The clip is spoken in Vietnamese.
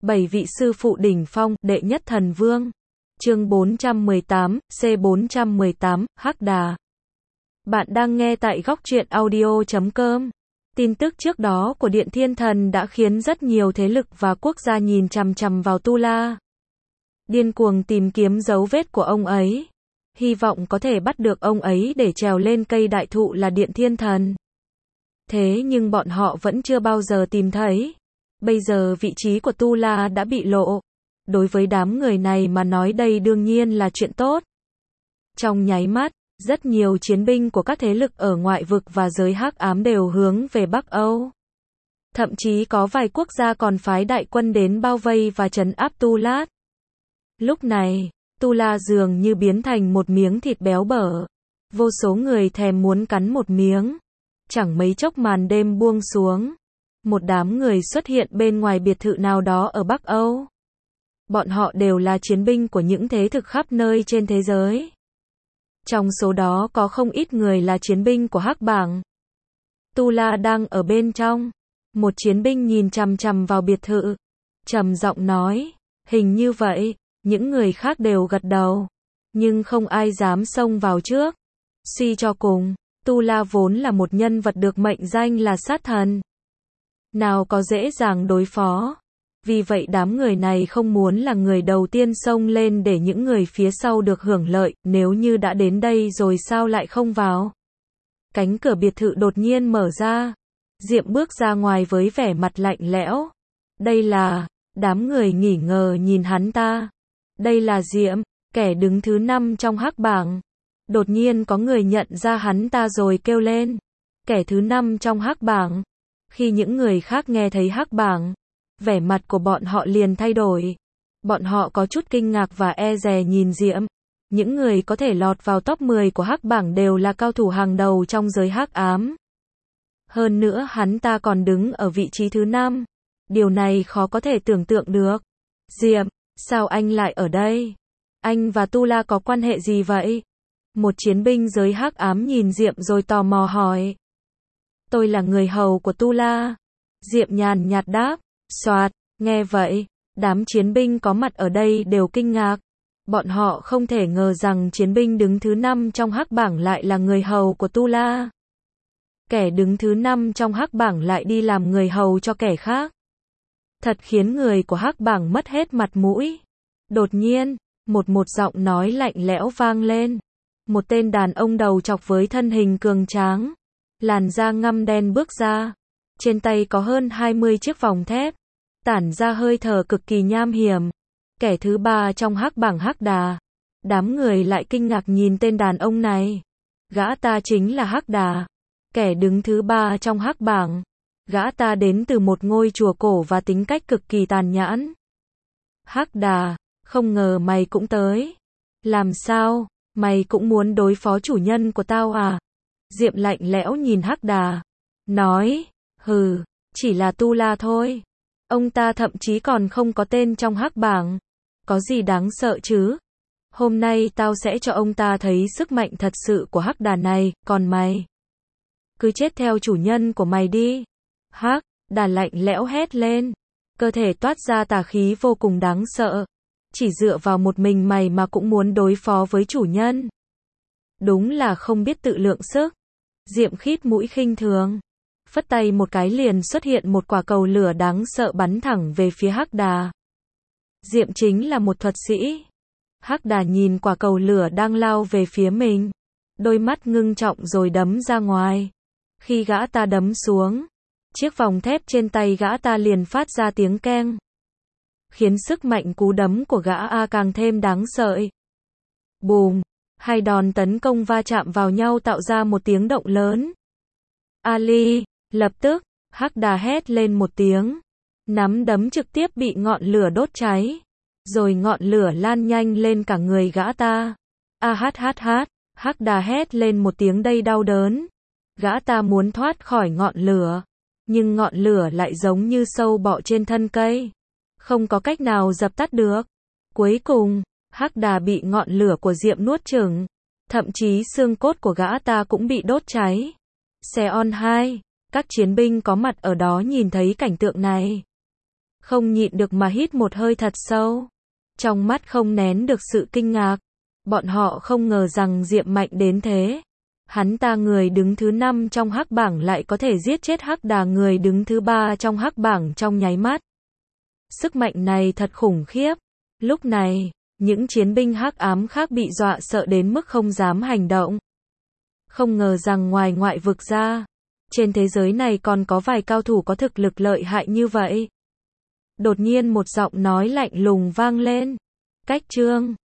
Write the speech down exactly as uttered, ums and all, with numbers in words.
Bảy vị sư phụ đỉnh phong, đệ nhất thần vương. Chương bốn trăm mười tám, C bốn trăm mười tám, Hắc Đà. Bạn đang nghe tại góc truyện audio chấm com. Tin tức trước đó của Điện Thiên Thần đã khiến rất nhiều thế lực và quốc gia nhìn chằm chằm vào Tu La. Điên cuồng tìm kiếm dấu vết của ông ấy. Hy vọng có thể bắt được ông ấy để trèo lên cây đại thụ là Điện Thiên Thần. Thế nhưng bọn họ vẫn chưa bao giờ tìm thấy. Bây giờ vị trí của Tu La đã bị lộ. Đối với đám người này mà nói đây đương nhiên là chuyện tốt. Trong nháy mắt, rất nhiều chiến binh của các thế lực ở ngoại vực và giới hắc ám đều hướng về Bắc Âu. Thậm chí có vài quốc gia còn phái đại quân đến bao vây và trấn áp Tu La. Lúc này, Tu La dường như biến thành một miếng thịt béo bở. Vô số người thèm muốn cắn một miếng. Chẳng mấy chốc màn đêm buông xuống. Một đám người xuất hiện bên ngoài biệt thự nào đó ở Bắc Âu. Bọn họ đều là chiến binh của những thế lực khắp nơi trên thế giới. Trong số đó có không ít người là chiến binh của Hắc Bảng. Tu La đang ở bên trong. Một chiến binh nhìn chằm chằm vào biệt thự. Trầm giọng nói, hình như vậy, những người khác đều gật đầu. Nhưng không ai dám xông vào trước. Suy cho cùng, Tu La vốn là một nhân vật được mệnh danh là sát thần. Nào có dễ dàng đối phó. Vì vậy đám người này không muốn là người đầu tiên xông lên để những người phía sau được hưởng lợi, nếu như đã đến đây rồi sao lại không vào. Cánh cửa biệt thự đột nhiên mở ra. Diệm bước ra ngoài với vẻ mặt lạnh lẽo. Đây là, đám người nghỉ ngờ nhìn hắn ta. Đây là Diệm, kẻ đứng thứ năm trong Hắc Bảng. Đột nhiên có người nhận ra hắn ta rồi kêu lên. Kẻ thứ năm trong Hắc Bảng. Khi những người khác nghe thấy Hắc Bảng, vẻ mặt của bọn họ liền thay đổi. Bọn họ có chút kinh ngạc và e dè nhìn Diệm. Những người có thể lọt vào top mười của Hắc Bảng đều là cao thủ hàng đầu trong giới hắc ám. Hơn nữa hắn ta còn đứng ở vị trí thứ năm. Điều này khó có thể tưởng tượng được. Diệm, sao anh lại ở đây? Anh và Tu La có quan hệ gì vậy? Một chiến binh giới hắc ám nhìn Diệm rồi tò mò hỏi. Tôi là người hầu của Tu La. Diệm nhàn nhạt đáp. Soạt, nghe vậy, đám chiến binh có mặt ở đây đều kinh ngạc. Bọn họ không thể ngờ rằng chiến binh đứng thứ năm trong Hắc Bảng lại là người hầu của Tu La. Kẻ đứng thứ năm trong Hắc Bảng lại đi làm người hầu cho kẻ khác. Thật khiến người của Hắc Bảng mất hết mặt mũi. Đột nhiên, một một giọng nói lạnh lẽo vang lên. Một tên đàn ông đầu chọc với thân hình cường tráng, làn da ngăm đen bước ra. Trên tay có hơn hai mươi chiếc vòng thép, tản ra hơi thở cực kỳ nham hiểm. Kẻ thứ ba trong Hắc Bảng Hắc Đà. Đám người lại kinh ngạc nhìn tên đàn ông này. Gã ta chính là Hắc Đà, kẻ đứng thứ ba trong Hắc Bảng. Gã ta đến từ một ngôi chùa cổ và tính cách cực kỳ tàn nhẫn. Hắc Đà, không ngờ mày cũng tới. Làm sao, mày cũng muốn đối phó chủ nhân của tao à? Diệm lạnh lẽo nhìn Hắc Đà, nói, hừ, chỉ là Tu La thôi. Ông ta thậm chí còn không có tên trong Hắc Bảng. Có gì đáng sợ chứ? Hôm nay tao sẽ cho ông ta thấy sức mạnh thật sự của Hắc Đà này, còn mày, cứ chết theo chủ nhân của mày đi. Hắc Đà lạnh lẽo hét lên. Cơ thể toát ra tà khí vô cùng đáng sợ. Chỉ dựa vào một mình mày mà cũng muốn đối phó với chủ nhân. Đúng là không biết tự lượng sức. Diệm khít mũi khinh thường. Phất tay một cái liền xuất hiện một quả cầu lửa đáng sợ bắn thẳng về phía Hắc Đà. Diệm chính là một thuật sĩ. Hắc Đà nhìn quả cầu lửa đang lao về phía mình. Đôi mắt ngưng trọng rồi đấm ra ngoài. Khi gã ta đấm xuống, chiếc vòng thép trên tay gã ta liền phát ra tiếng keng. Khiến sức mạnh cú đấm của gã A càng thêm đáng sợ. Bùm! Hai đòn tấn công va chạm vào nhau tạo ra một tiếng động lớn. Ali! Lập tức, Hắc Đà hét lên một tiếng. Nắm đấm trực tiếp bị ngọn lửa đốt cháy. Rồi ngọn lửa lan nhanh lên cả người gã ta. A hát hát hát! Hắc Đà hét lên một tiếng đầy đau đớn. Gã ta muốn thoát khỏi ngọn lửa. Nhưng ngọn lửa lại giống như sâu bọ trên thân cây. Không có cách nào dập tắt được. Cuối cùng, Hắc Đà bị ngọn lửa của Diệm nuốt chửng. Thậm chí xương cốt của gã ta cũng bị đốt cháy. Xe on hai, các chiến binh có mặt ở đó nhìn thấy cảnh tượng này. không nhịn được mà hít một hơi thật sâu. Trong mắt không nén được sự kinh ngạc. Bọn họ không ngờ rằng Diệp mạnh đến thế. Hắn ta người đứng thứ năm trong hắc bảng lại có thể giết chết Hắc Đà người đứng thứ ba trong hắc bảng trong nháy mắt. Sức mạnh này thật khủng khiếp. Lúc này, những chiến binh hắc ám khác bị dọa sợ đến mức không dám hành động. Không ngờ rằng ngoài ngoại vực ra, trên thế giới này còn có vài cao thủ có thực lực lợi hại như vậy. Đột nhiên một giọng nói lạnh lùng vang lên. Cách Trương,